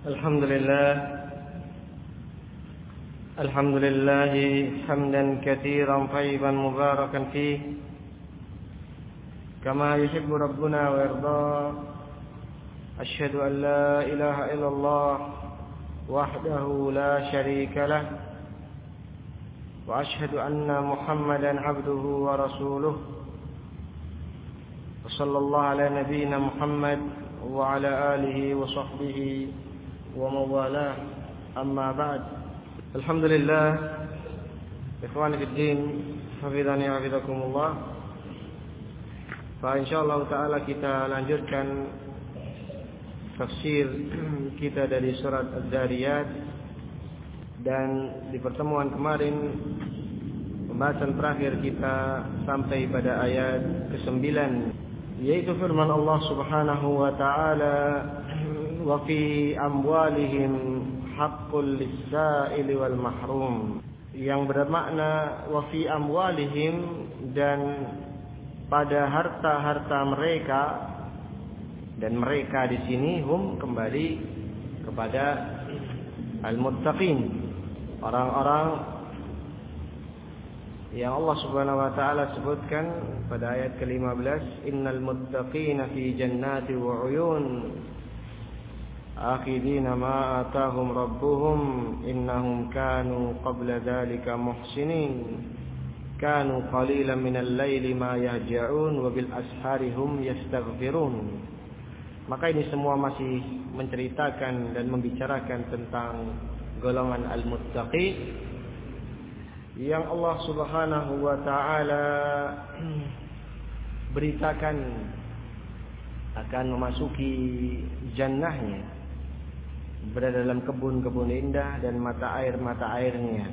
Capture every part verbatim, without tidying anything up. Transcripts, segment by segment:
الحمد لله الحمد لله حمدا كثيرا طيبا مباركا فيه كما يحب ربنا ويرضى. أشهد أن لا إله إلا الله وحده لا شريك له وأشهد أن محمدا عبده ورسوله وصلى الله على نبينا محمد وعلى آله وصحبه ومن والاه. أما بعد. Alhamdulillah, ikhwani fid din, hafizani wa hafizakumullah. Fa insyaallah taala kita lanjutkan tafsir kita dari surat Az-Zariyat, dan di pertemuan kemarin pembahasan terakhir kita sampai pada ayat kesembilan, yaitu firman Allah Subhanahu wa taala, wa fi amwalihim haqqul lis-sa'ili wal mahrum, yang bermakna wa fi amwalihim, dan pada harta-harta mereka, dan mereka di sini hum kembali kepada al-muttaqin, orang-orang yang Allah Subhanahu wa taala sebutkan pada ayat ke lima belas, innal muttaqina fi jannati wa 'uyun akhidina ma atahum rabbuhum innahum kanu qabla dhalika muhsinin kanu qalilan minal laili ma yahja'un wa bil ashari hum yastaghfirun. Maka ini semua masih menceritakan dan membicarakan tentang golongan al-muttaqin yang Allah Subhanahu wa taala beritakan akan memasuki jannahnya, berada dalam kebun-kebun indah dan mata air-mata airnya.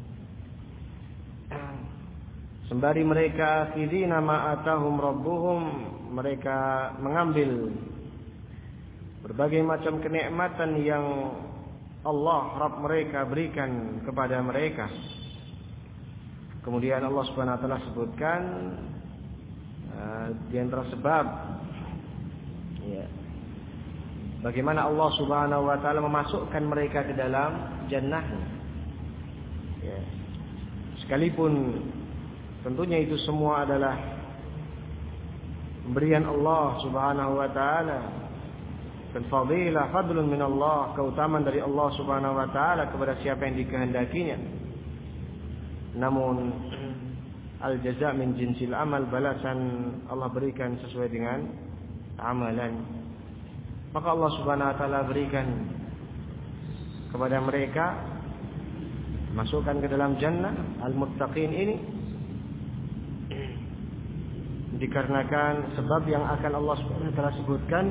Sembari mereka akhidina ma atahum rabbuhum, mereka mengambil berbagai macam kenikmatan yang Allah Rabb mereka berikan kepada mereka. Kemudian Allah Subhanahu wa taala sebutkan uh, di antara sebab ya, bagaimana Allah Subhanahu wa taala memasukkan mereka ke dalam jannah. Ya. Sekalipun tentunya itu semua adalah pemberian Allah Subhanahu wa taala, dan fadilah fadlun min Allah, keutamaan dari Allah Subhanahu wa taala kepada siapa yang dikehendakinya. Namun al-jaza' min jinsil amal, balasan Allah berikan sesuai dengan amalan. Maka Allah Subhanahu wa taala berikan kepada mereka, masukkan ke dalam jannah al-muttaqin ini, dikarenakan sebab yang akan Allah Subhanahu wa taala sebutkan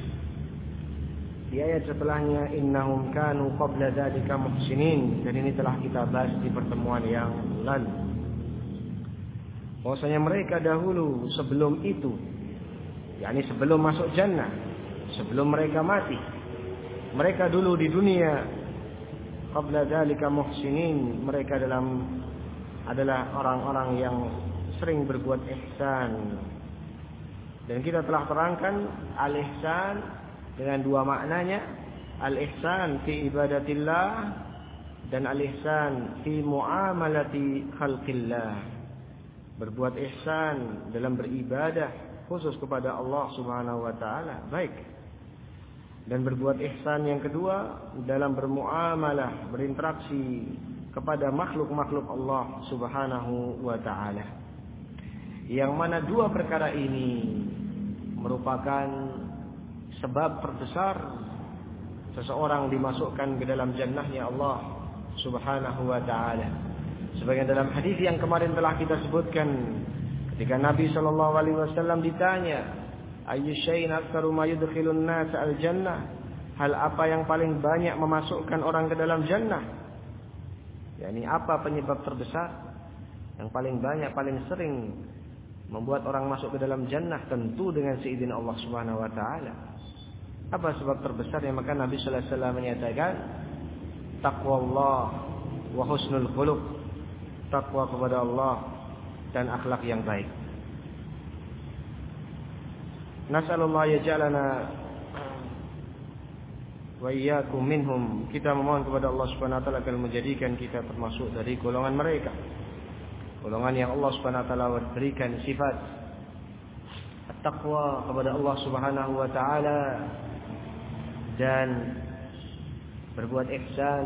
di ayat setelahnya, innahum kanu qabla dzalika muhsinin, dan ini telah kita bahas di pertemuan yang lalu. Bahwasanya mereka dahulu sebelum itu, yakni sebelum masuk jannah, sebelum mereka mati, mereka dulu di dunia qabla dzalika muhsinin, mereka dalam adalah orang-orang yang sering berbuat ihsan. Dan kita telah terangkan al-ihsan dengan dua maknanya, al-ihsan fi ibadatillah dan al-ihsan fi muamalati khalqillah. Berbuat ihsan dalam beribadah khusus kepada Allah Subhanahu wa taala, baik. Dan berbuat ihsan yang kedua dalam bermuamalah, berinteraksi kepada makhluk-makhluk Allah Subhanahu wa taala. Yang mana dua perkara ini merupakan sebab terbesar seseorang dimasukkan ke dalam jannahnya Allah Subhanahu wa taala. Sebagian dalam hadis yang kemarin telah kita sebutkan, ketika Nabi sallallahu alaihi wasallam ditanya, ayyu syai'in aktsaru ma yudkhilun nas al-jannah, hal apa yang paling banyak memasukkan orang ke dalam jannah? yakni apa penyebab terbesar yang paling banyak, paling sering membuat orang masuk ke dalam jannah? Tentu dengan seizin Allah Subhanahu wa taala. Apa sebab terbesar? Yang maka Nabi sallallahu alaihi wasallam menyatakan taqwallah wa husnul khuluq, takwa kepada Allah dan akhlak yang baik. Nas'alullah yaj'alana wa iyyakum minhum. Kita memohon kepada Allah Subhanahu wa taala agar menjadikan kita termasuk dari golongan mereka. Golongan yang Allah Subhanahu wa taala berikan sifat at-taqwa kepada Allah Subhanahu wa taala dan berbuat ihsan,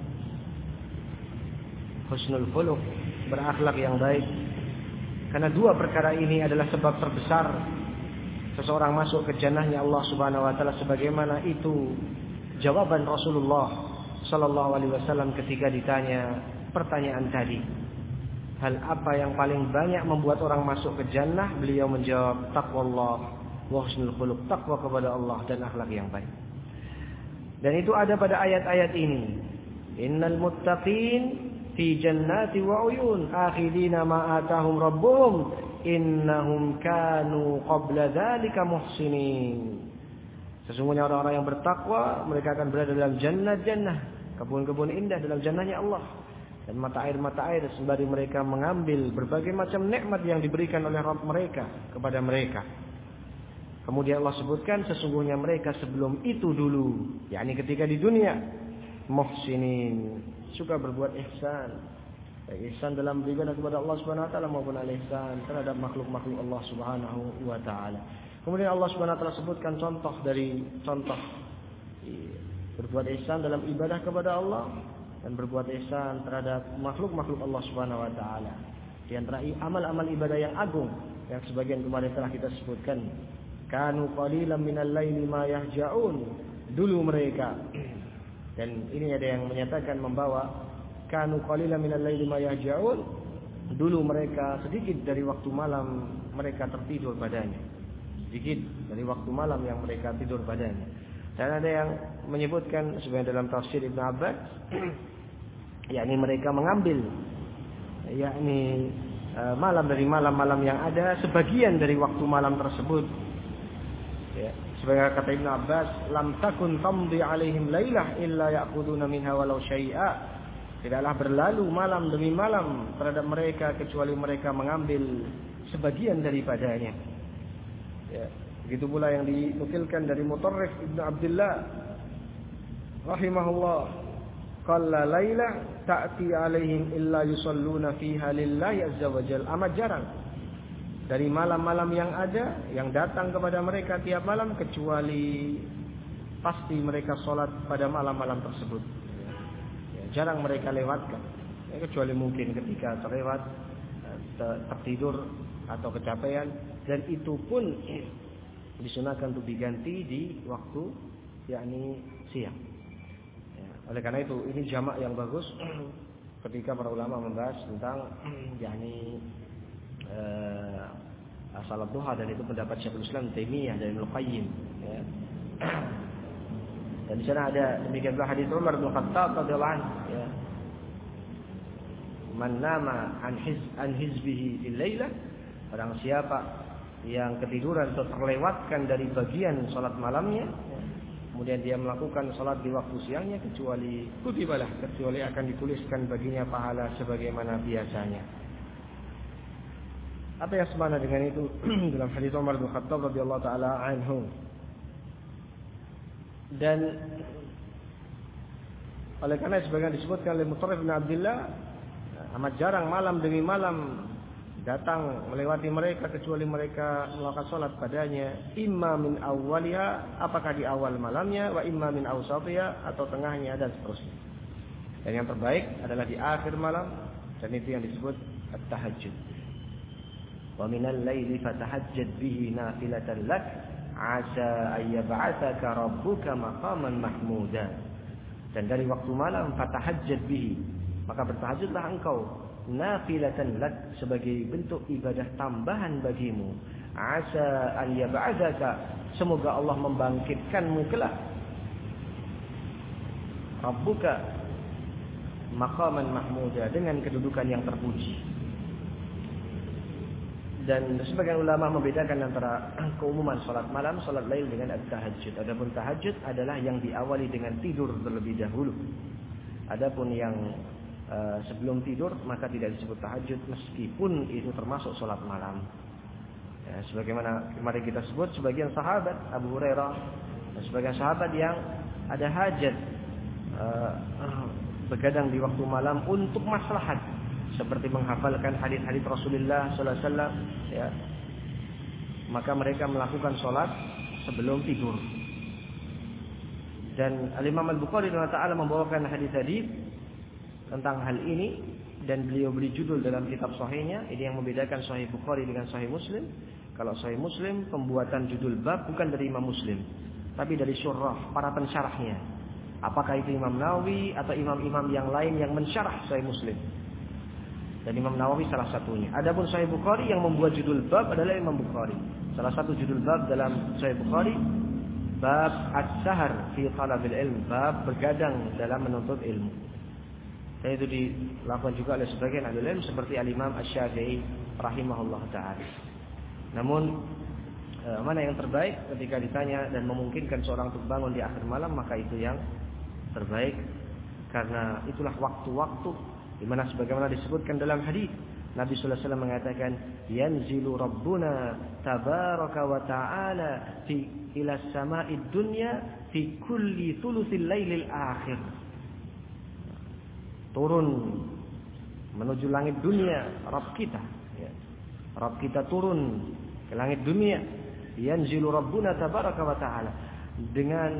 husnul khuluq, berakhlak yang baik. Karena dua perkara ini adalah sebab terbesar seseorang masuk ke jannahnya Allah Subhanahu wa taala, sebagaimana itu jawaban Rasulullah sallallahu alaihi wasallam ketika ditanya pertanyaan tadi. Hal apa yang paling banyak membuat orang masuk ke jannah? Beliau menjawab taqwallah wa husnul khuluq, takwa kepada Allah dan akhlak yang baik. Dan itu ada pada ayat-ayat ini. Innal muttaqin fi jannati wa uyun akhidina ma atahum rabbuhum innahum kanu qabla dzalika muhsinin. Sesungguhnya orang-orang yang bertakwa mereka akan berada dalam jannah-jannah, kebun-kebun indah dalam jannahnya Allah, dan mata air-mata air sembari mereka mengambil berbagai macam nikmat yang diberikan oleh Rabb mereka kepada mereka. Kemudian Allah sebutkan sesungguhnya mereka sebelum itu dulu, yakni ketika di dunia, muhsinin, suka berbuat ihsan. Baik ihsan dalam beribadah kepada Allah Subhanahu wa taala maupun al-ihsan terhadap makhluk-makhluk Allah Subhanahu wa taala. Kemudian Allah Subhanahu wa taala sebutkan contoh dari contoh berbuat ihsan dalam ibadah kepada Allah dan berbuat ihsan terhadap makhluk-makhluk Allah Subhanahu wa taala. Di antara amal-amal ibadah yang agung yang sebagian kemarin telah kita sebutkan, kanu qalilan minal laili ma yahja'un, dulu mereka. Dan ini ada yang menyatakan membawa kanu qalilan minal laili ma yahja'un, dulu mereka sedikit dari waktu malam mereka tertidur padanya. Sedikit dari waktu malam yang mereka tidur padanya. Dan ada yang menyebutkan sebenarnya dalam tafsir Ibn Abbas, yakni mereka mengambil yakni malam dari malam-malam yang ada, sebagian dari waktu malam tersebut. Ya, sebagai kata Ibn Abbas, lam takun tamdi alaihim lailah illa ya'khuduna minha walau syai'a. Tidaklah berlalu malam demi malam terhadap mereka kecuali mereka mengambil sebagian daripadanya. Ya, begitu pula yang dinukilkan dari Mutarrif Ibn Abdullah rahimahullah, qalla laila ta'ti alaihim illa yusalluna fiha lillahi azza wajal. Amat jarang dari malam-malam yang ada yang datang kepada mereka tiap malam kecuali pasti mereka sholat pada malam-malam tersebut. Ya, jarang mereka lewatkan, ya, kecuali mungkin ketika terlewat, tertidur atau kecapean, dan itu pun disunahkan untuk diganti di waktu yakni siang. Ya, oleh karena itu ini jamak yang bagus ketika para ulama membahas tentang yakni Uh, salat duha, dan itu pendapat Syekhul Islam Taimiyah dan Ibnu Qayyim. Ya. Dan di sana ada demikian pula hadis Umar bin Khattab radhiyallahu anhu. Ya. Man nama an hiz an hizbihi fil lailah, orang siapa yang ketiduran atau terlewatkan dari bagian salat malamnya, ya, kemudian dia melakukan salat di waktu siangnya, kecuali kutibalah, kecuali akan dituliskan baginya pahala sebagaimana biasanya. Apa yang semana dengan itu dalam hadis Umar bin Khattab radhiyallahu taala anhu. Dan oleh karena sebagian disebutkan oleh Mutarrif bin Abdullah, amat jarang malam demi malam datang melewati mereka kecuali mereka melakukan salat padanya, imma min awwaliha, apakah di awal malamnya, wa imma min awsatiha, atau tengahnya, dan seterusnya. Dan yang terbaik adalah di akhir malam, dan itu yang disebut at-tahajjud. Wa minal laili fatahajjad bihi nafilatan lak asa ay yab'atsaka rabbuka maqaman mahmuda. Dan dari waktu malam fatahajjad bihi, maka bertahajudlah engkau nafilatan lak, sebagai bentuk ibadah tambahan bagimu. Asa an yab'atsaka, semoga Allah membangkitkanmu kelak, rabbuka maqaman mahmuda, dengan kedudukan yang terpuji. Dan sebagian ulama membedakan antara keumuman salat malam, salat lail dengan at-tahajjud. Adapun tahajud adalah yang diawali dengan tidur terlebih dahulu. Adapun yang uh, sebelum tidur maka tidak disebut tahajud, meskipun itu termasuk salat malam. Ya, sebagaimana kemarin kita sebut sebagian sahabat Abu Hurairah dan sebagian sahabat yang ada hajat uh, uh, begadang di waktu malam untuk maslahat, seperti menghafalkan hadis-hadis Rasulullah sallallahu alaihi wasallam, ya, maka mereka melakukan sholat sebelum tidur. Dan Al-Imam Al-Bukhari Ta'ala membawakan hadis-hadis tentang hal ini, dan beliau beri judul dalam kitab sahihnya. Ini yang membedakan Sahih Bukhari dengan Sahih Muslim. Kalau Sahih Muslim, pembuatan judul bab bukan dari Imam Muslim, tapi dari syurrah, para pensyarahnya. Apakah itu Imam Nawawi atau imam-imam yang lain yang mensyarah Sahih Muslim. Dan Imam Nawawi salah satunya. Adapun Sahih Bukhari yang membuat judul bab adalah Imam Bukhari. Salah satu judul bab dalam Sahih Bukhari, bab as-sahar fi talabil ilm, bab begadang dalam menuntut ilmu. Dan itu dilakukan juga oleh sebagian ahli ilmu seperti Al-Imam Asy-Syafi'i rahimahullah taala. Namun mana yang terbaik ketika ditanya dan memungkinkan seorang untuk bangun di akhir malam, maka itu yang terbaik, karena itulah waktu-waktu di mana sebagaimana disebutkan dalam hadis Nabi sallallahu alaihi wasallam mengatakan, yanzilu rabbuna tabaraka wa ta'ala fi ila sama'id dunya fi kulli thuluthil lailil akhir. Turun menuju langit dunia Rabb kita, ya. Rabb kita turun ke langit dunia. Yanzilu rabbuna tabaraka wa ta'ala, dengan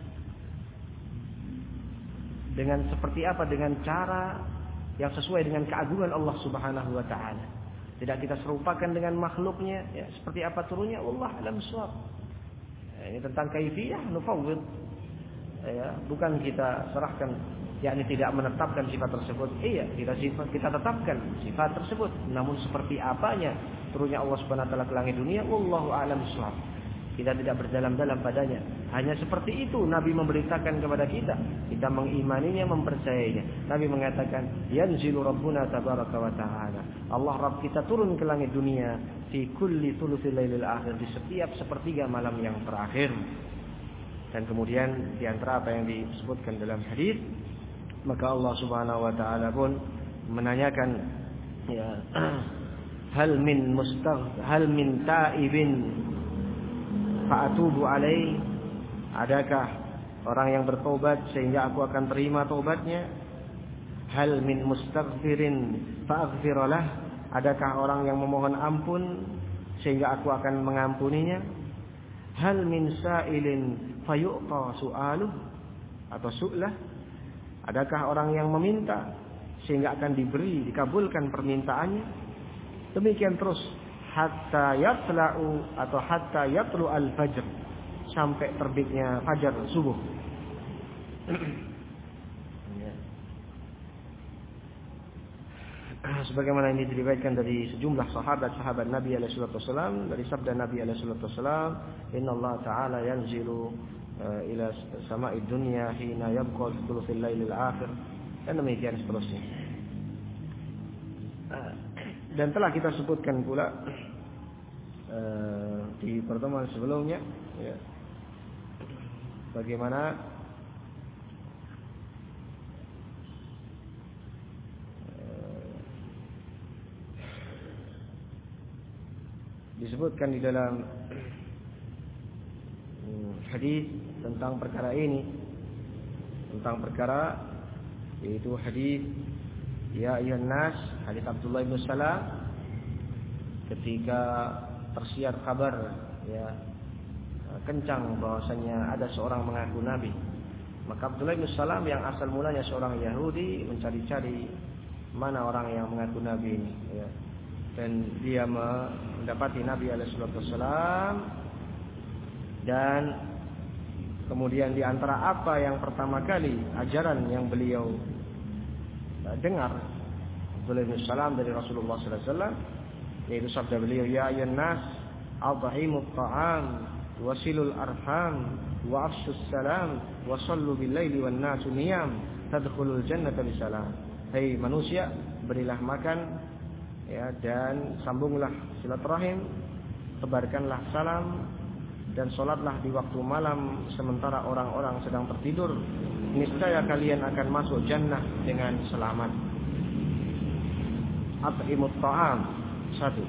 dengan seperti apa? Dengan cara yang sesuai dengan keagungan Allah Subhanahu wa taala. Tidak kita serupakan dengan makhluknya, ya, seperti apa turunnya Allah alam shawab. Ya, ini tentang kaifiyah nufawwid. Ya, bukan kita serahkan, yakni tidak menetapkan sifat tersebut. Iya, kita sifat kita tetapkan sifat tersebut, namun seperti apanya turunnya Allah Subhanahu wa taala ke langit dunia, wallahu alam shawab. Kita tidak berdalam-dalam padanya. Hanya seperti itu Nabi memberitakan kepada kita. Kita mengimaninya, mempercayainya. Nabi mengatakan, yanzilu rabbuna tabaraka wa ta'ala. Allah Rabb kita turun ke langit dunia fi kulli thuluthil lailil akhir, di setiap sepertiga malam yang terakhir. Dan kemudian di antara apa yang disebutkan dalam hadis, maka Allah Subhanahu wa taala pun menanyakan, ya, hal min mustagh hal min ta'ibin fa'atubu alaih, adakah orang yang bertobat sehingga aku akan terima tobatnya? Hal min mustaghfirin fa'aghfiralah, adakah orang yang memohon ampun sehingga aku akan mengampuninya? Hal min sa'ilin fayu'ta su'aluh atau su'lah, adakah orang yang meminta sehingga akan diberi, dikabulkan permintaannya? Demikian terus hatta yatla'u atau hatta yatlu al-fajr, sampai terbitnya fajar subuh. Sebagaimana ini diriwayatkan dari sejumlah sahabat-sahabat Nabi alaihi salatu wasallam, dari sabda Nabi alaihi salatu wasallam, innallaha ta'ala yanzilu uh, ila sama'id dunya hina yabqa thuluthil lailil akhir, dan demikian seterusnya. Uh, dan telah kita sebutkan pula uh, di pertemuan sebelumnya, ya, bagaimana disebutkan di dalam hadis tentang perkara ini, tentang perkara yaitu hadis ya ayyuhan nas, hadis Abdullah bin Salam ketika tersiar kabar, ya, kencang bahwasanya ada seorang mengaku nabi. Maka Abdullah bin Salam yang asal mulanya seorang Yahudi mencari-cari mana orang yang mengaku nabi ini, ya. Dan dia mendapati Nabi alaihi wasallam, dan kemudian di antara apa yang pertama kali ajaran yang beliau dengar Abdullah bin Salam dari Rasulullah sallallahu alaihi wasallam, yaitu sabda beliau, ya ayyuhan nas adhimut ta'am wasilul arham wa afshus salam wa sallu bil laili wan nasu niyam tadkhulul jannata bisalam. Hai manusia, berilah makan, ya, dan sambunglah silaturahim, tebarkanlah salam, dan sholatlah di waktu malam sementara orang-orang sedang tertidur. Niscaya kalian akan masuk jannah dengan selamat. At'imut ta'am, satu.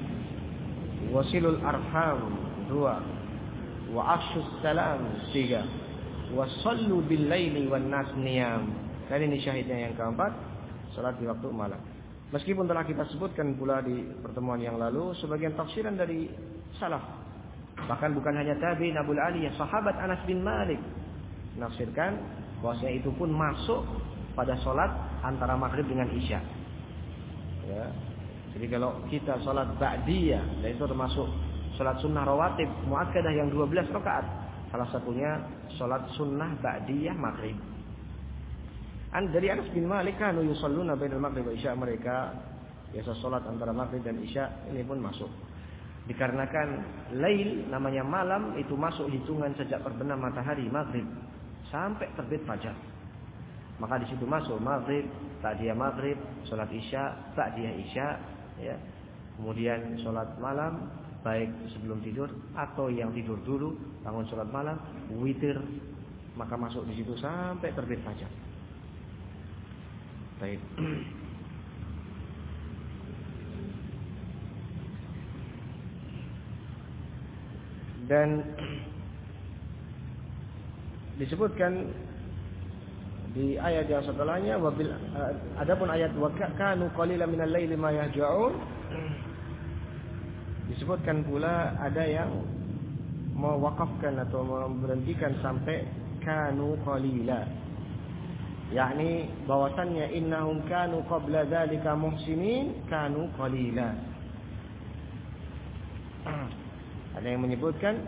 Wasilul arham, dua. Wa afshus salam, tiga. wasallu bil laili wan nas niyam. Dan ini syahidnya yang keempat, salat di waktu malam. Meskipun telah kita sebutkan pula di pertemuan yang lalu sebagian tafsiran dari salaf. Bahkan bukan hanya tabi'in Abu Aliyah, sahabat Anas bin Malik menafsirkan bahwasanya itu pun masuk pada salat antara maghrib dengan isya. Ya. Jadi kalau kita salat ba'diyah, dan itu termasuk salat sunnah rawatib muakkadah yang dua belas rakaat. Salah satunya salat sunnah ba'diyah maghrib. An dari Anas bin Malik kanu yusalluna bainal maghrib wa isya, mereka biasa salat antara maghrib dan isya, ini pun masuk. Dikarenakan lail namanya malam itu masuk hitungan sejak terbenam matahari maghrib sampai terbit fajar. Maka di situ masuk maghrib, ba'diyah maghrib, salat isya, ba'diyah isya, ya. Kemudian salat malam baik sebelum tidur atau yang tidur dulu bangun salat malam, witir, maka masuk di situ sampai terbit fajar. Baik. Dan disebutkan di ayat yang setelahnya, wabil, adapun ayat wa kanu qalilan minal laili ma yahja'un, disebutkan pula ada yang mewakafkan atau memberhentikan sampai kanu qalila, yakni bahwasannya innahum kanu qabla dzalika muhsinin kanu qalila. Ada yang menyebutkan,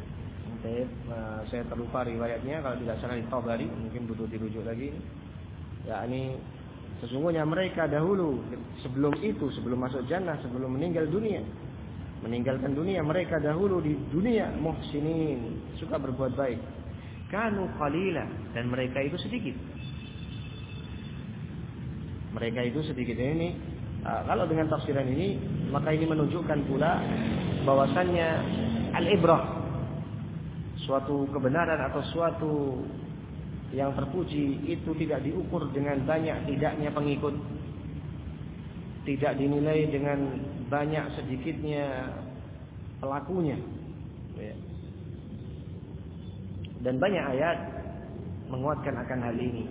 saya terlupa riwayatnya, kalau tidak salah di Tabari, mungkin butuh dirujuk lagi. Yakni sesungguhnya mereka dahulu sebelum itu, sebelum masuk jannah, sebelum meninggal dunia, meninggalkan dunia, mereka dahulu di dunia muhsinin, suka berbuat baik. Kanu qalila, dan mereka itu sedikit. Mereka itu sedikit. Ini uh, kalau dengan tafsiran ini, maka ini menunjukkan pula bahwasannya al-ibrah, suatu kebenaran atau suatu yang terpuji itu tidak diukur dengan banyak tidaknya pengikut, tidak dinilai dengan banyak sedikitnya pelakunya, ya. Dan banyak ayat menguatkan akan hal ini.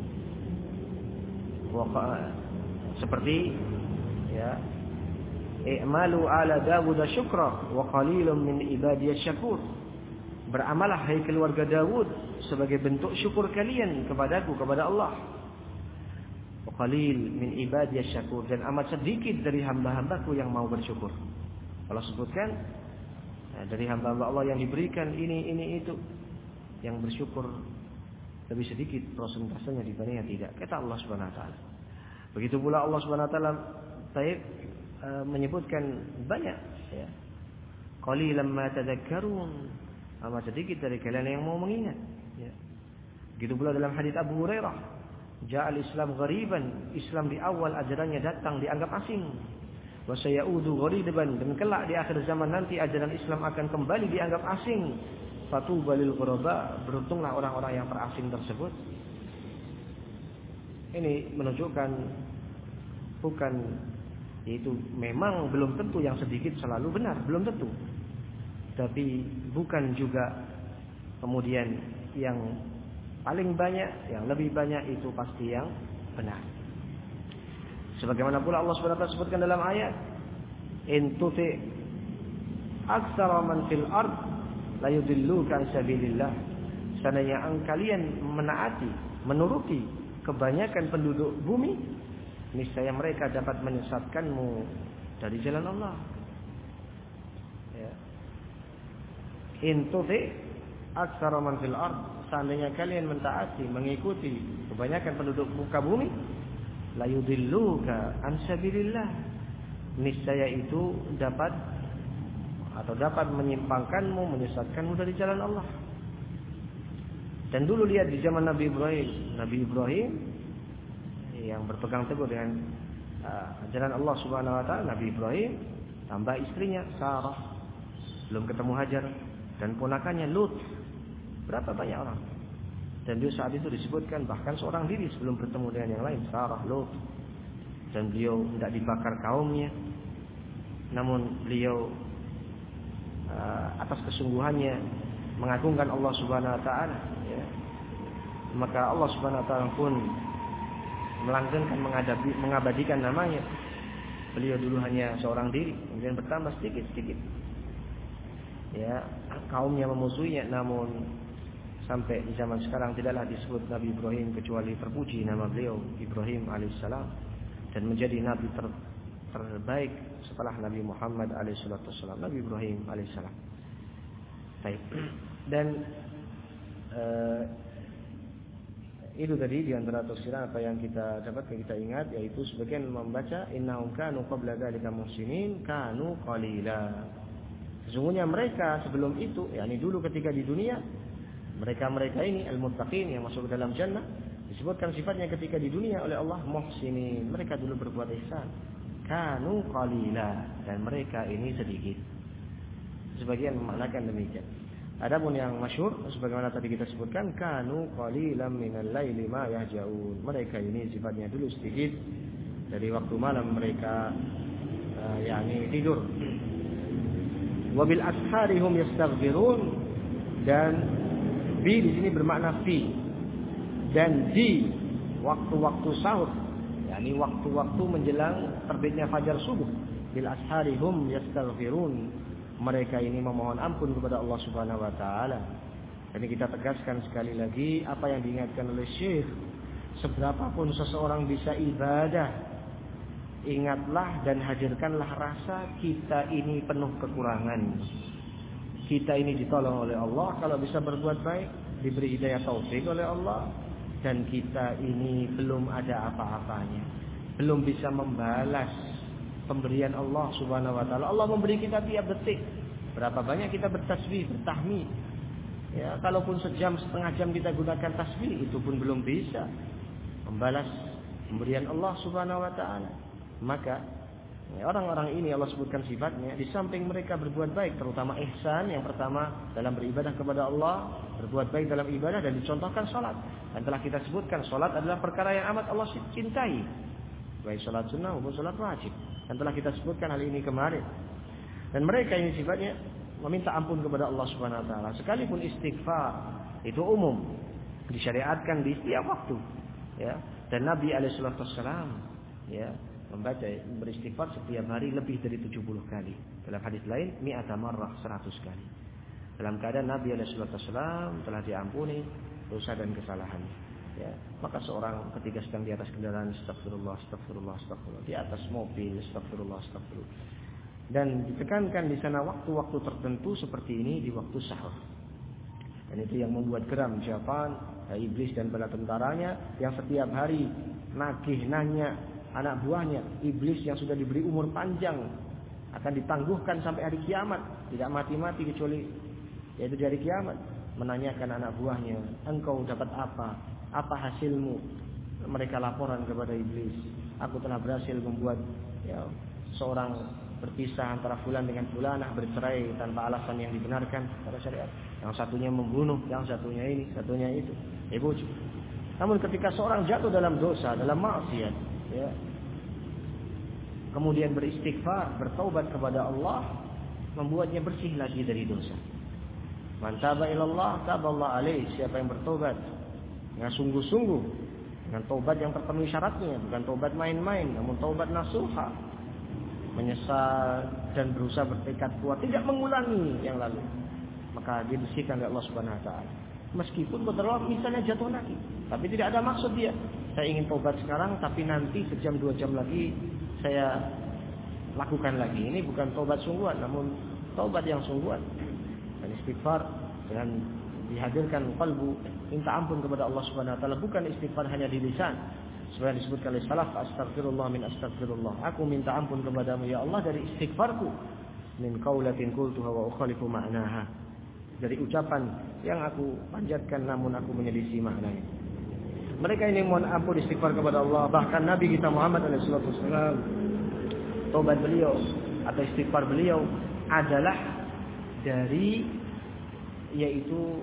Seperti ya, i'malu ala Dawud syukra wa qalilun min ibadiyasy syakur. Beramalah hai keluarga Dawud sebagai bentuk syukur kalian kepadaku, kepada Allah. Wa qalil min ibadiyasy syakur, dan amat sedikit dari hamba-hambaku yang mau bersyukur. Allah sebutkan ya, dari hamba-hamba Allah yang diberikan ini ini itu, yang bersyukur lebih sedikit prosentasenya dibanding yang tidak, kata Allah Subhanahu wa taala. Begitu pula Allah Subhanahu wa taala taib e, menyebutkan banyak ya. Qalilan ma tadhakkarun, amat sedikit dari kalian yang mau mengingat, ya. Begitu pula dalam hadis Abu Hurairah, ja'al Islam ghariban, Islam di awal ajarannya datang dianggap asing. Wa sayaudu ghariban, dan kelak di akhir zaman nanti ajaran Islam akan kembali dianggap asing. Fatuba lil ghuraba, beruntunglah orang-orang yang terasing tersebut. Ini menunjukkan bukan, yaitu memang belum tentu yang sedikit selalu benar, belum tentu. Tapi bukan juga kemudian yang paling banyak, yang lebih banyak itu pasti yang benar. Sebagaimana pula Allah Subhanahu wa taala sebutkan dalam ayat, in tuti aktsara man fil ard la yudilluka an sabilillah. Seandainya kalian menaati, menuruti kebanyakan penduduk bumi, niscaya mereka dapat menyesatkanmu dari jalan Allah. Ya. In tuti aktsara man fil ard, seandainya kalian mentaati, mengikuti kebanyakan penduduk muka bumi, la yudilluka an sabilillah, niscaya itu dapat atau dapat menyimpangkanmu, menyesatkanmu dari jalan Allah. Dan dulu lihat di zaman Nabi Ibrahim, Nabi Ibrahim yang berpegang teguh dengan uh, ajaran Allah Subhanahu wa taala, Nabi Ibrahim tambah istrinya Sarah, belum ketemu Hajar, dan ponakannya Lut. Berapa banyak orang. Dan dia saat itu disebutkan bahkan seorang diri sebelum bertemu dengan yang lain, Sarah, Lut. Dan beliau tidak dibakar kaumnya, namun beliau atas kesungguhannya mengagungkan Allah Subhanahu wa taala, ya. maka Allah Subhanahu wa taala pun melanggengkan mengabadikan namanya. Beliau dulu hanya seorang diri, kemudian bertambah sedikit-sedikit. Ya, kaumnya memusuhinya, namun sampai di zaman sekarang tidaklah disebut Nabi Ibrahim kecuali terpuji nama beliau Ibrahim alaihissalam, dan menjadi nabi ter, terbaik setelah Nabi Muhammad alaihissalam, Nabi Ibrahim alaihissalam. Baik. Dan uh, itu tadi di antara tafsiran apa yang kita dapat, yang kita ingat, yaitu sebagian membaca innahum kanu qabla dzalika muhsinin kanu qalila. Sesungguhnya mereka sebelum itu, yakni dulu ketika di dunia, mereka-mereka ini al-muttaqin yang masuk ke dalam jannah, disebutkan sifatnya ketika di dunia oleh Allah muhsinin, mereka dulu berbuat ihsan. Kanu qalila, dan mereka ini sedikit. Sebagian memaknakan demikian. Adapun yang masyhur sebagaimana tadi kita sebutkan, kanu qalilan minal laili ma yahjaun. Mereka ini sifatnya dulu sedikit dari waktu malam mereka uh, yakni tidur. Wa bil asharihum yastaghfirun, dan bi di sini bermakna fi, dan di waktu-waktu sahur, yakni waktu-waktu menjelang terbitnya fajar subuh. Bil asharihum yastaghfirun, mereka ini memohon ampun kepada Allah Subhanahu wa taala. Jadi kita tegaskan sekali lagi apa yang diingatkan oleh Syekh, seberapapun seseorang bisa ibadah, ingatlah dan hadirkanlah rasa kita ini penuh kekurangan. Kita ini ditolong oleh Allah kalau bisa berbuat baik, diberi hidayah taufik oleh Allah, dan kita ini belum ada apa-apanya, belum bisa membalas pemberian Allah Subhanahu wa taala. Allah memberi kita tiap detik. Berapa banyak kita bertasbih, bertahmid. Ya, kalaupun sejam, setengah jam kita gunakan tasbih, itu pun belum bisa membalas pemberian Allah Subhanahu wa taala. Maka ya, orang-orang ini Allah sebutkan sifatnya, di samping mereka berbuat baik, terutama ihsan, yang pertama dalam beribadah kepada Allah, berbuat baik dalam ibadah, dan dicontohkan salat. Dan telah kita sebutkan salat adalah perkara yang amat Allah cintai, baik salat sunnah maupun salat wajib. Dan telah kita sebutkan hal ini kemarin. Dan mereka ini sifatnya meminta ampun kepada Allah Subhanahu wa taala. Sekalipun istighfar itu umum, disyariatkan di setiap waktu, ya. Dan Nabi alaihi wasallam ya membaca beristighfar setiap hari lebih dari tujuh puluh kali. Dalam hadis lain mi'ata marrah, seratus kali. Dalam keadaan Nabi alaihi wasallam telah diampuni dosa dan kesalahannya. Ya, maka seorang ketika sedang di atas kendaraan, astagfirullah, astagfirullah, astagfirullah, di atas mobil, astagfirullah, astagfirullah. Dan ditekankan di sana waktu-waktu tertentu seperti ini di waktu sahur. Dan itu yang membuat geram syaitan, iblis dan bala tentaranya yang setiap hari nagih nanya anak buahnya. Iblis yang sudah diberi umur panjang akan ditangguhkan sampai hari kiamat, tidak mati-mati kecuali yaitu di hari kiamat, menanyakan anak buahnya, engkau dapat apa? Apa hasilmu? Mereka laporan kepada iblis, aku telah berhasil membuat ya, seorang berpisah antara fulan dengan fulanah, bercerai tanpa alasan yang dibenarkan pada syariat. Yang satunya membunuh, yang satunya ini, satunya itu. Ibu. Namun ketika seorang jatuh dalam dosa, dalam maksiat, ya, kemudian beristighfar, bertaubat kepada Allah, membuatnya bersih lagi dari dosa. Man taba ilallah, taballahu alaihi. Siapa yang bertobat dengan sungguh-sungguh, dengan taubat yang terpenuhi syaratnya, bukan taubat main-main, namun taubat nasuha, menyesal dan berusaha bertekad kuat tidak mengulangi yang lalu, maka dibersihkan oleh Allah Subhanahu wa taala. Meskipun beberapa misalnya jatuh lagi, tapi tidak ada maksud dia, saya ingin taubat sekarang tapi nanti sejam dua jam lagi saya lakukan lagi. Ini bukan taubat sungguhan, namun taubat yang sungguhan. Dan istighfar dengan dihadirkan qalbu, minta ampun kepada Allah Subhanahu wa taala, bukan istighfar hanya di lisan. Sebenarnya disebutkan oleh salaf, astaghfirullah min astaghfirullah. Aku minta ampun kepadamu ya Allah dari istighfarku, min qaulatin qultuha wa ukhalifu ma'naha. Dari ucapan yang aku panjatkan namun aku menyelisih maknanya. Mereka ini mohon ampun istighfar kepada Allah. Bahkan Nabi kita Muhammad alaihi wasallam, taubat beliau atau istighfar beliau adalah dari yaitu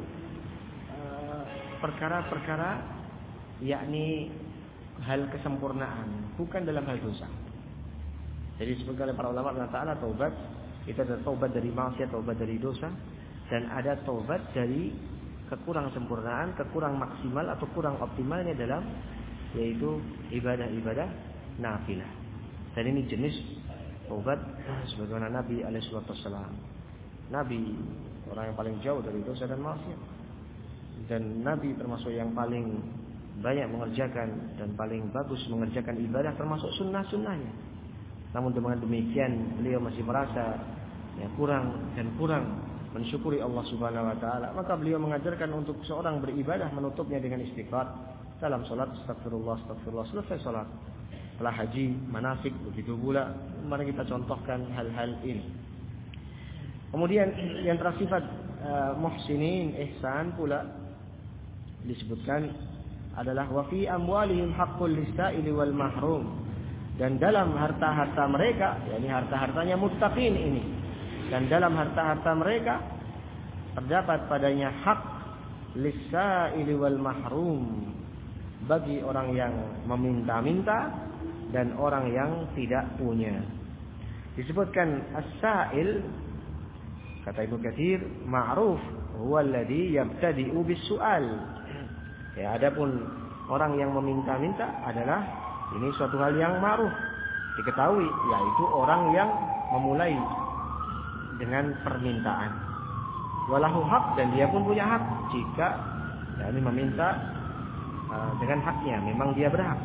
perkara-perkara yakni hal kesempurnaan, bukan dalam hal dosa. Jadi sebagai para ulama mengatakan taubat itu ada taubat dari maksiat, taubat dari dosa, dan ada taubat dari kekurang sempurnaan, kekurang maksimal atau kurang optimalnya dalam yaitu ibadah-ibadah nafilah. Dan ini jenis obat sebagaimana Nabi alaihi wasallam. Nabi orang yang paling jauh dari dosa dan maksiat. Dan Nabi termasuk yang paling banyak mengerjakan dan paling bagus mengerjakan ibadah termasuk sunnah-sunnahnya. Namun dengan demikian beliau masih merasa ya kurang dan kurang mensyukuri Allah Subhanahu wa taala, maka beliau mengajarkan untuk seorang beribadah menutupnya dengan istighfar. Dalam salat astagfirullah astagfirullah selesai salat. Setelah haji, manasik begitu pula. Mari kita contohkan hal-hal ini. Kemudian yang tersifat uh, muhsinin ihsan pula disebutkan adalah wa fi amwalihim haqqul lis-sa'ili wal mahrum. Dan dalam harta-harta mereka, yakni harta-hartanya muttaqin ini. Dan dalam harta-harta mereka terdapat padanya hak lis-sa'ili wal mahrum, bagi orang yang meminta-minta dan orang yang tidak punya. Disebutkan as-sa'il, kata Ibnu Katsir, ma'ruf huwa alladhi yabtadi'u bis-su'al. Ya, adapun orang yang meminta-minta adalah ini suatu hal yang ma'ruf, diketahui, yaitu orang yang memulai dengan permintaan. Walahu hak, dan dia pun punya hak jika ya, ini meminta uh, dengan haknya, memang dia berhak.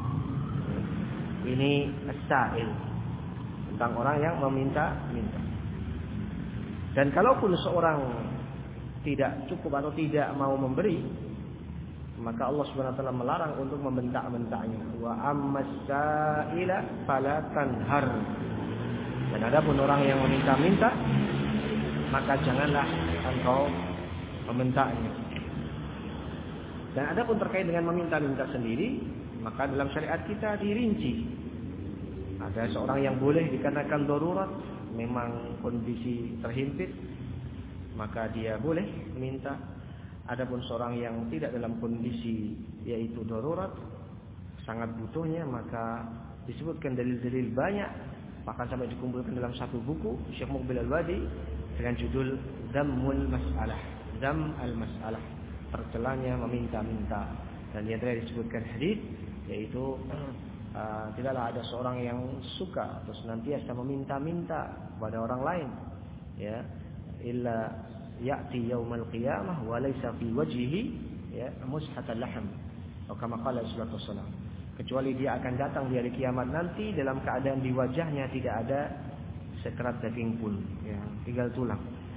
Ini as-sa'il, tentang orang yang meminta-minta. Dan kalaupun seorang tidak cukup atau tidak mau memberi, maka Allah Subhanahu wa taala melarang untuk membentak-bentaknya. Wa ammas-sa'ila fala tanhar. Dan adapun orang yang meminta-minta, maka janganlah engkau membentaknya. Dan adapun terkait dengan meminta-minta sendiri, maka dalam syariat kita dirinci. Ada seorang yang boleh dikatakan darurat, memang kondisi terhimpit, maka dia boleh meminta. Adapun seorang yang tidak dalam kondisi yaitu darurat, sangat butuhnya, maka disebutkan dalil-dalil banyak. Bahkan sampai dikumpulkan dalam satu buku Syekh Muqbil Al-Wadi dengan judul Dhammul Mas'alah, Dham al-Mas'alah, tercelanya meminta-minta. Dan dia telah disebutkan hadis, yaitu uh, tidaklah ada seorang yang suka atau senantiasa meminta-minta kepada orang lain, ya, illa ya'ti yaumal qiyamah wa laysa fi wajhihi ya mushatal lahm, atau kama qala sallallahu alaihi wasallam, kecuali dia akan datang di hari kiamat nanti dalam keadaan di wajahnya tidak ada sekerat daging pun, ya, tinggal tulang.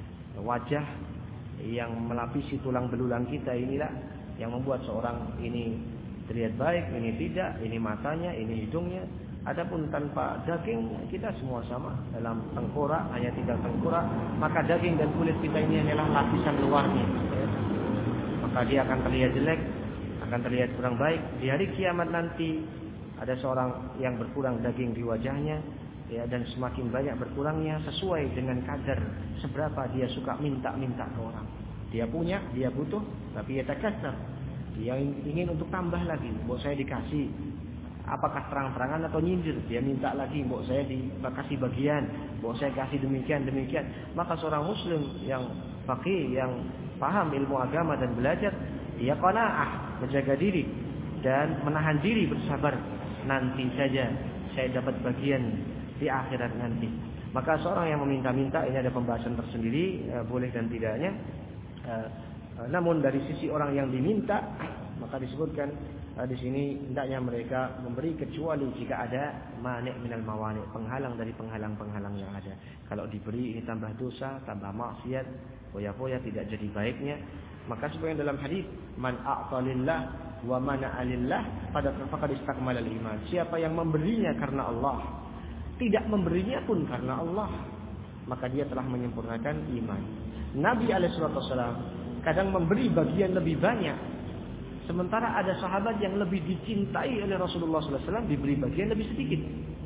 Wajah yang melapisi tulang belulang kita inilah yang membuat seorang ini terlihat baik, ini tidak, ini matanya, ini hidungnya. Adapun tanpa daging, kita semua sama dalam tengkorak, hanya tinggal tengkorak, maka daging dan kulit kita ini hanyalah lapisan luarnya, ya. Maka dia akan terlihat jelek, akan terlihat kurang baik. Di hari kiamat nanti ada seorang yang berkurang daging di wajahnya, ya, dan semakin banyak berkurangnya sesuai dengan kadar seberapa dia suka minta-minta ke orang. Dia punya, dia butuh, tapi dia takasar, dia ingin untuk tambah lagi. Mbok saya dikasih, apakah terang-terangan atau nyindir? Dia minta lagi, mbok saya dikasih bagian, mbok saya kasih demikian demikian. Maka seorang muslim yang faqih, yang paham ilmu agama dan belajar, dia qanaah, menjaga diri dan menahan diri, bersabar. Nanti saja saya dapat bagian di akhirat nanti. Maka seorang yang meminta-minta, ini ada pembahasan tersendiri, eh, boleh dan tidaknya. Eh, eh, namun dari sisi orang yang diminta, maka disebutkan eh, di sini hendaknya mereka memberi kecuali jika ada mani' minal mawani', penghalang dari penghalang-penghalang yang ada. Kalau diberi ini tambah dosa, tambah maksiat, foya-foya, tidak jadi baiknya. Maka seperti dalam hadis, man a'talillah wa mana'a lillah pada faqad istakmal al-iman. Siapa yang memberinya karena Allah, tidak memberinya pun karena Allah, maka dia telah menyempurnakan iman. Nabi alaihi wasallam kadang memberi bagian lebih banyak, sementara ada sahabat yang lebih dicintai oleh Rasulullah sallallahu alaihi wasallam diberi bagian lebih sedikit.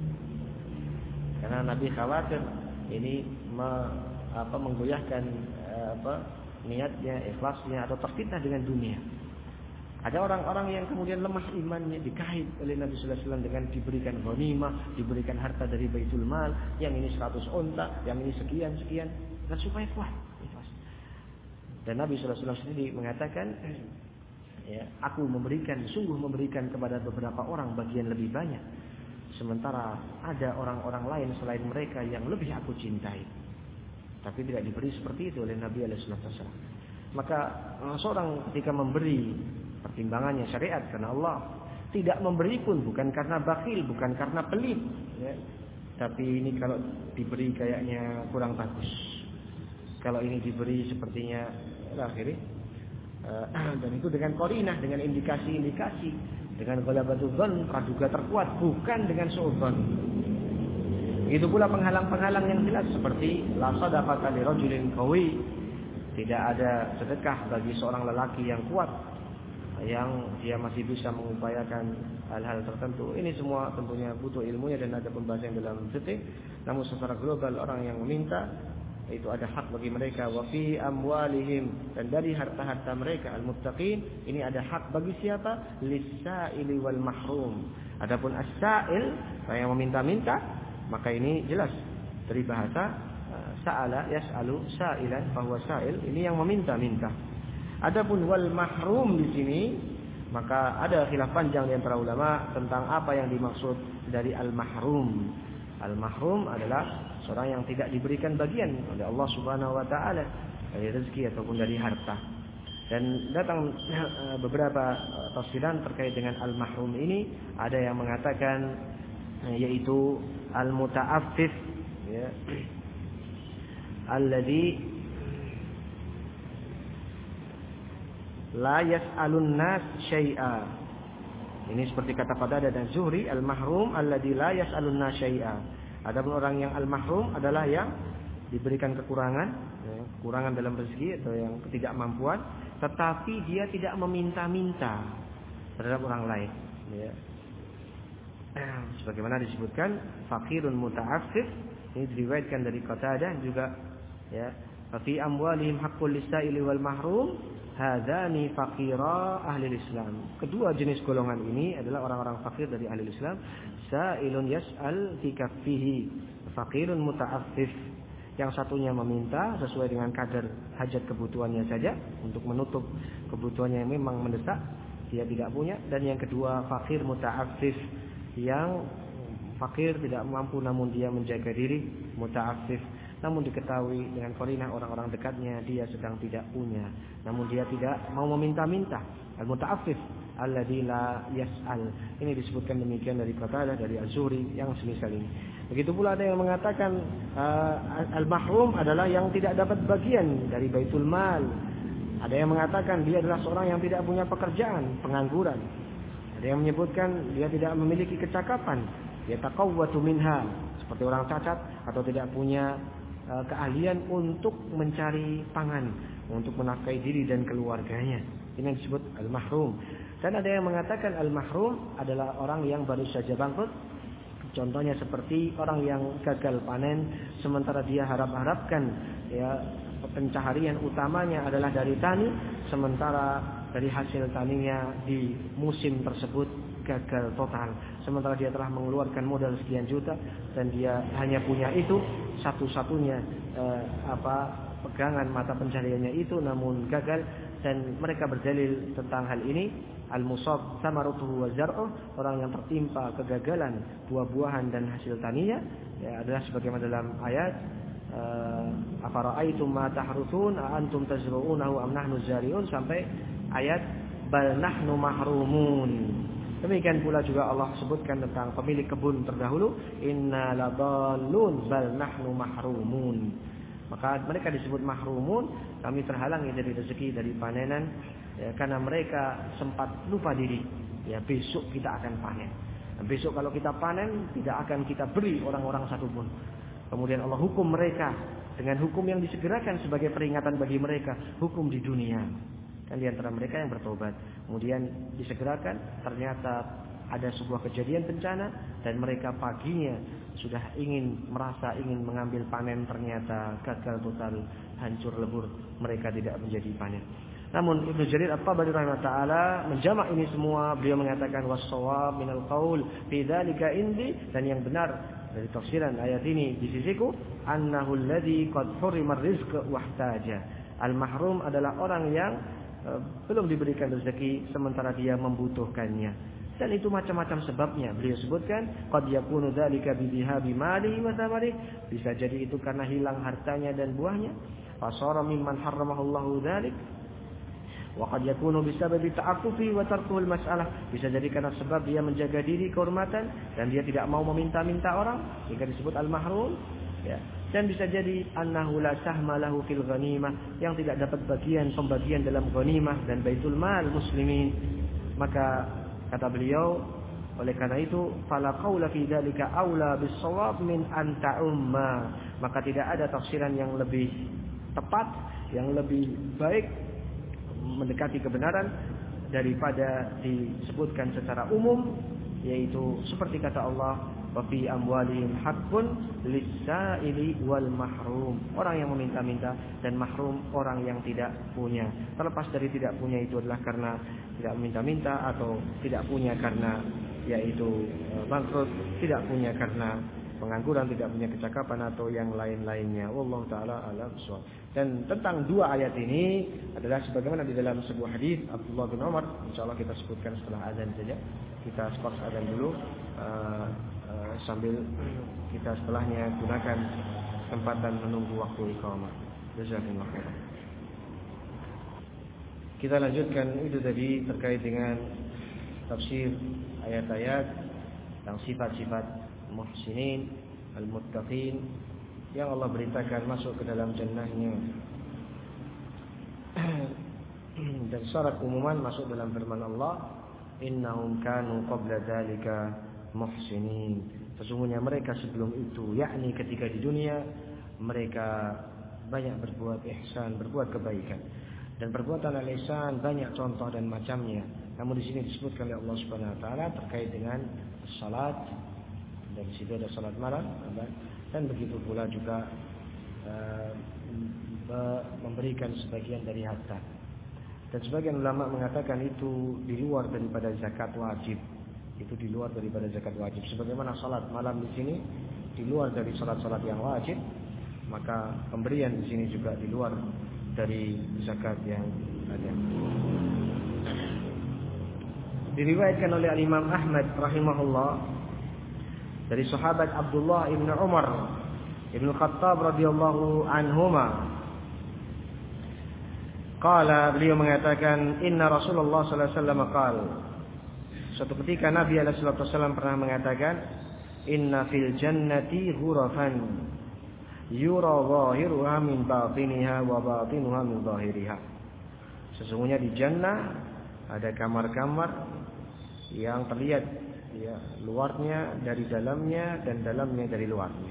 Karena Nabi khawatir ini me, apa, menggoyahkan apa, niatnya, ikhlasnya, atau terfitnah dengan dunia. Ada orang-orang yang kemudian lemah imannya, dikait oleh Nabi sallallahu alaihi wasallam dengan diberikan ghanimah, diberikan harta dari Baitul Mal, yang ini seratus unta, yang ini sekian-sekian, dan supaya kuat. Dan Nabi sallallahu alaihi wasallam sendiri mengatakan, ya, aku memberikan, sungguh memberikan kepada beberapa orang bagian lebih banyak, sementara ada orang-orang lain selain mereka yang lebih aku cintai. Tapi tidak diberi seperti itu oleh Nabi alaihi wasallam. Maka seorang ketika memberi, pertimbangannya syariat karena Allah. Tidak memberi pun bukan karena bakhil, bukan karena pelit, ya. Tapi ini kalau diberi kayaknya kurang bagus. Kalau ini diberi sepertinya akhirnya uh, dan itu dengan qarinah, dengan indikasi-indikasi, dengan ghalabatul dzan, praduga terkuat, bukan dengan suudzon. Itu pula penghalang-penghalang yang jelas seperti la sadaqata li rajulin qawi, tidak ada sedekah bagi seorang lelaki yang kuat, yang dia masih bisa mengupayakan hal-hal tertentu. Ini semua tentunya butuh ilmunya dan ada pembahasan dalam fikih. Namun secara global orang yang meminta itu ada hak bagi mereka. Wa fi amwalihim, dan dari harta-harta mereka al-muttaqin ini ada hak bagi siapa? Lis-sa'ili wal mahrum. Adapun as-sa'il, yang meminta-minta, maka ini jelas dari bahasa sa'ala yas'alu sa'ilan fa huwa sa'il, ini yang meminta-minta. Adapun wal mahrum di sini, maka ada khilaf panjang di antara ulama tentang apa yang dimaksud dari al mahrum. Al mahrum adalah seorang yang tidak diberikan bagian oleh Allah Subhanahu wa taala dari rezeki ataupun dari harta. Dan datang beberapa tafsiran terkait dengan al mahrum ini, ada yang mengatakan yaitu al muta'affif, ya, alladzi la yas'alun nas syai'a. Ini seperti kata Qatadah dan Zuhri, al-mahrum alladzi la yas'alun nas syai'a. Adapun orang yang al-mahrum adalah yang diberikan kekurangan, ya, kekurangan dalam rezeki atau yang ketidakmampuan, tetapi dia tidak meminta-minta terhadap orang lain, ya. Sebagaimana disebutkan faqirun muta'affif, ini diriwayatkan dari Qatadah juga, ya. Fa fi amwalihim haqqul lis-sa'ili wal mahrum hadani faqira ahli Islam. Kedua jenis golongan ini adalah orang-orang fakir dari ahli Islam. Sa'ilun yas'al fi kaffihi, faqirun muta'affif. Yang satunya meminta sesuai dengan kadar hajat kebutuhannya saja untuk menutup kebutuhannya yang memang mendesak, dia tidak punya. Dan yang kedua fakir muta'affif, yang fakir tidak mampu namun dia menjaga diri, muta'affif. Namun diketahui dengan qarinah orang-orang dekatnya dia sedang tidak punya, namun dia tidak mau meminta-minta. Al-muta'affif alladzi la yas'al. Ini disebutkan demikian dari Qatadah, dari Az-Zuhri yang semisal ini. Begitu pula ada yang mengatakan uh, al-mahrum adalah yang tidak dapat bagian dari baitul mal. Ada yang mengatakan dia adalah seorang yang tidak punya pekerjaan, pengangguran. Ada yang menyebutkan dia tidak memiliki kecakapan, dia taqawwatu minha, seperti orang cacat atau tidak punya keahlian untuk mencari pangan, untuk menafkahi diri dan keluarganya. Ini yang disebut al-mahrum. Dan ada yang mengatakan al-mahrum adalah orang yang baru saja bangkrut. Contohnya seperti orang yang gagal panen, sementara dia harap-harapkan, ya, pencaharian utamanya adalah dari tani, sementara dari hasil taninya di musim tersebut gagal total. Sementara dia telah mengeluarkan modal sekian juta dan dia hanya punya itu satu-satunya eh, apa pegangan mata pencahariannya itu, namun gagal. Dan mereka berdalil tentang hal ini, al-musab samarutuhu wa zar'uh, orang yang tertimpa kegagalan buah-buahan dan hasil taninya, ya, adalah sebagaimana dalam ayat afara'aitum ma tahruthun a antum tazra'unahu am nahnu zari'un, sampai ayat bal nahnu mahrumun. Demikian pula juga Allah sebutkan tentang pemilik kebun terdahulu, inna ladallun bal nahnu mahrumun. Maka mereka disebut mahrumun, kami terhalangi dari rezeki, dari panenan, ya, karena mereka sempat lupa diri. Ya, besok kita akan panen. Dan besok kalau kita panen tidak akan kita beri orang-orang satupun. Kemudian Allah hukum mereka dengan hukum yang disegerakan sebagai peringatan bagi mereka, hukum di dunia. Kan di antara mereka yang bertobat, kemudian disegerakan, ternyata ada sebuah kejadian bencana dan mereka paginya sudah ingin merasa ingin mengambil panen, ternyata gagal total, hancur lebur, mereka tidak menjadi panen. Namun Ibnu Jarir At-Tabari rahimahullah taala menjamak ini semua, beliau mengatakan was-shawab minal qaul fi dzalika indi, dan yang benar dari tafsiran ayat ini di sisiku, annahu alladzi qad hurima ar-rizq wahtaja, Al-mahrum adalah orang yang e, belum diberikan rezeki sementara dia membutuhkannya. Dan itu macam-macam sebabnya. Beliau sebutkan qad yakunu dzalika bi dhihabi malihi wa thamarihi, bisa jadi itu karena hilang hartanya dan buahnya. Fasara mimman harramallahu dzalik. Wa qad yakunu bisababi ta'affufi wa tarkuhul mas'alah, bisa jadi karena sebab dia menjaga diri kehormatan dan dia tidak mau meminta-minta orang, sehingga disebut al-mahrum, ya. Dan bisa jadi annahu la sahma lahu fil ghanimah, yang tidak dapat bagian pembagian dalam ghanimah dan baitul mal muslimin. Maka kata beliau, oleh karena itu fala qaula fi dzalika aula bis-shawab min an ta'umma, maka tidak ada tafsiran yang lebih tepat, yang lebih baik mendekati kebenaran daripada disebutkan secara umum, yaitu seperti kata Allah, wa fi amwalihim haqqun lis-sa'ili wal mahrum, orang yang meminta-minta dan mahrum orang yang tidak punya. Terlepas dari tidak punya itu adalah karena tidak meminta-minta, atau tidak punya karena yaitu bangkrut, tidak punya karena pengangguran, tidak punya kecakapan, atau yang lain-lainnya. Wallahu taala a'lam bishawab. Dan tentang dua ayat ini adalah sebagaimana di dalam sebuah hadis Abdullah bin Umar, insyaallah kita sebutkan setelah azan saja. Kita stop azan dulu uh, uh, sambil kita setelahnya gunakan kesempatan menunggu waktu iqamah. Jazakumullah khairan. Kita lanjutkan itu tadi terkait dengan tafsir ayat-ayat tentang sifat-sifat muhsinin, al-muttaqin, yang Allah beritakan masuk ke dalam jannahnya. Dan syarat umuman masuk dalam firman Allah, innahum kanu qabla dzalika muhsinin, sesungguhnya mereka sebelum itu, yakni ketika di dunia, mereka banyak berbuat ihsan, berbuat kebaikan. Dan perbuatan al-ihsan banyak contoh dan macamnya. Namun di sini disebutkan oleh Allah Subhanahu wa taala terkait dengan salat, dan di situ ada salat malam, dan begitu pula juga uh, memberikan sebagian dari harta. Dan sebagian ulama mengatakan itu di luar daripada zakat wajib. Itu di luar daripada zakat wajib. Sebagaimana salat malam di sini di luar dari salat-salat yang wajib, maka pemberian di sini juga di luar dari zakat yang ada. Diriwayatkan oleh Imam Ahmad rahimahullah dari sahabat Abdullah ibn Umar ibn Khattab radhiyallahu anhuma, qala, beliau mengatakan, inna Rasulullah sallallahu alaihi wasallam qala, suatu ketika Nabi alaihi wasallam pernah mengatakan, inna fil jannati ghurafan yura zahiruha min batiniha wa batinuha min zahiriha, sesungguhnya di jannah ada kamar-kamar yang terlihat, ya, luarnya dari dalamnya dan dalamnya dari luarnya.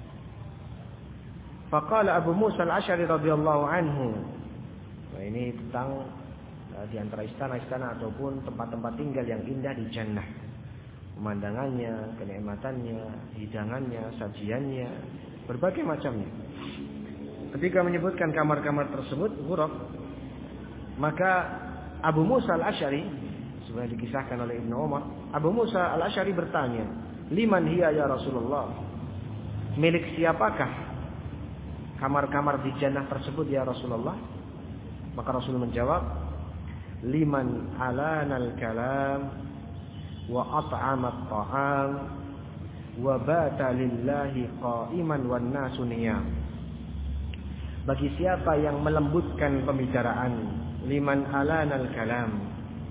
Faqala Abu Musa al-Asy'ari radhiyallahu anhu, nah ini tentang uh, di antara istana-istana ataupun tempat-tempat tinggal yang indah di jannah, pemandangannya, kenikmatannya, hidangannya, sajiannya, berbagai macamnya. Ketika menyebutkan kamar-kamar tersebut ghuraf, maka Abu Musa al-Asy'ari, sebenarnya dikisahkan oleh Ibnu Umar, Abu Musa al-Asy'ari bertanya, liman hiya ya Rasulullah, milik siapakah kamar-kamar di jannah tersebut ya Rasulullah? Maka Rasul menjawab, liman alana al-kalam wa at'ama at-ta'am wa bata lillahi qa'iman wan nasu niyam, bagi siapa yang melembutkan pembicaraan, liman alana al-kalam.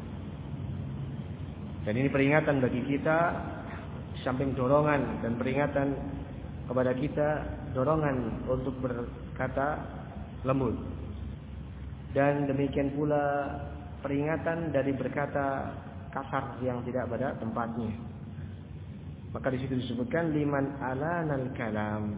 Dan ini peringatan bagi kita, samping dorongan dan peringatan kepada kita, dorongan untuk berkata lembut. Dan demikian pula peringatan dari berkata kasar yang tidak pada tempatnya. Maka di situ disebutkan liman alanal kalam,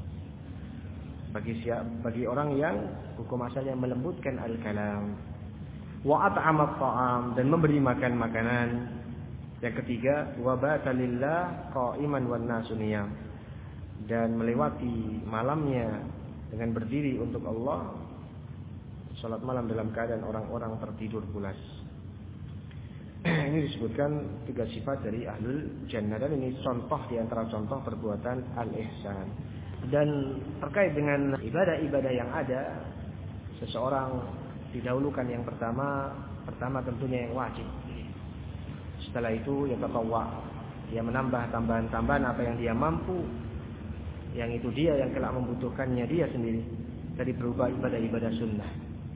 bagi siap, bagi orang yang hukum asalnya melembutkan al-kalam, wa at'amat ta'am, dan memberi makan makanan. Yang ketiga, wa bata lillah qa'iman wan nasu niyam, dan melewati malamnya dengan berdiri untuk Allah, salat malam dalam keadaan orang-orang tertidur pulas. Ini disebutkan tiga sifat dari ahlul jannah, dan ini contoh di antara contoh perbuatan al-ihsan. Dan terkait dengan ibadah-ibadah yang ada, seseorang didahulukan yang pertama, pertama tentunya yang wajib. Setelah itu ya tatawwa, dia menambah tambahan-tambahan apa yang dia mampu, yang itu dia yang kelak membutuhkannya dia sendiri dari berupa ibadah-ibadah sunnah.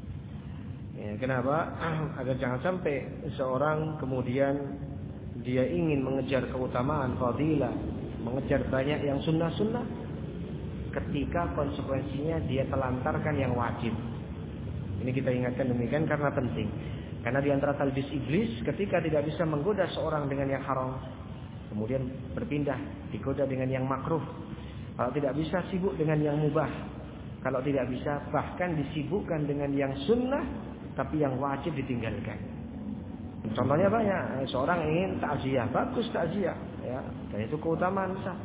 Ya, kenapa? Agar jangan sampai seorang kemudian dia ingin mengejar keutamaan, fadilah, mengejar banyak yang sunnah-sunnah, ketika konsekuensinya dia telantarkan yang wajib. Ini kita ingatkan demikian karena penting. Karena di antara talbis iblis ketika tidak bisa menggoda seorang dengan yang haram, kemudian berpindah digoda dengan yang makruh. Kalau tidak bisa sibuk dengan yang mubah. Kalau tidak bisa bahkan disibukkan dengan yang sunnah, tapi yang wajib ditinggalkan. Contohnya banyak. Seorang ingin takziah, bagus takziah, ya, dan itu keutamaan besar.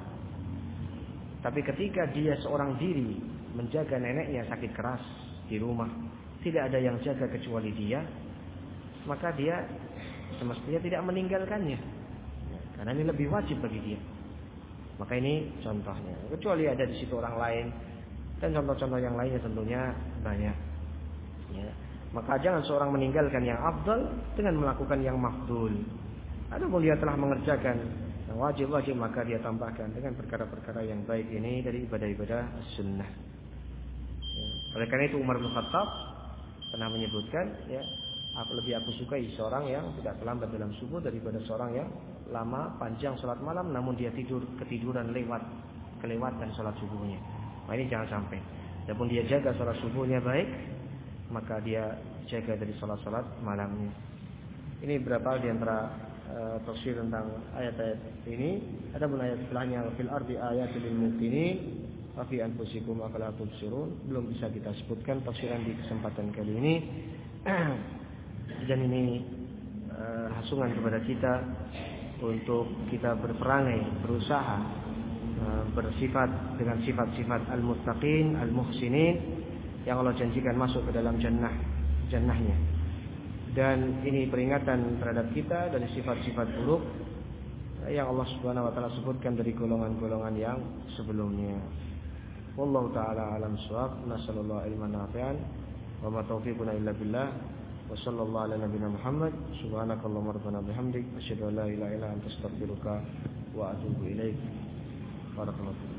Tapi ketika dia seorang diri menjaga neneknya sakit keras di rumah, tidak ada yang jaga kecuali dia, maka dia semestinya tidak meninggalkannya, karena ini lebih wajib bagi dia. Maka ini contohnya. Kecuali ada di situ orang lain, dan contoh-contoh yang lainnya tentunya banyak. Ya. Maka jangan seorang meninggalkan yang afdal dengan melakukan yang mafdul. Adapun dia telah mengerjakan yang wajib-wajib, maka dia tambahkan dengan perkara-perkara yang baik ini dari ibadah-ibadah sunnah. Ya. Oleh karena itu Umar bin Khattab pernah menyebutkan, ya, aku lebih aku sukai seorang yang tidak terlambat dalam subuh daripada seorang yang lama panjang sholat malam namun dia tidur ketiduran lewat kelewatan sholat subuhnya. Nah, ini jangan sampai. Adapun dia jaga sholat subuhnya baik, maka dia jaga dari sholat-sholat malamnya. Ini beberapa di antara uh, tafsir tentang ayat-ayat ini. Adapun ayat setelahnya, fil ardi ayatul lil muqinin wa fi anfusikum afala tubsirun, belum bisa kita sebutkan tafsiran di kesempatan kali ini. Dan ini uh, hasungan kepada kita untuk kita berperangai, berusaha uh, bersifat dengan sifat-sifat al-muttaqin, al-muhsinin yang Allah janjikan masuk ke dalam jannah, jannahnya. Dan ini peringatan terhadap kita dari sifat-sifat buruk yang Allah Subhanahu wa taala sebutkan dari golongan-golongan yang sebelumnya. Wallahu taala alam shawab. Nasallallahu ilman nafi'an wa ma taufiquna illa billah. Wa sallallahu ala nabiyina Muhammad. Subhanakallahumma rabbana bihamdik asyhadu an la ilaha illa anta astaghfiruka wa atubu ilaik. Barakallahu.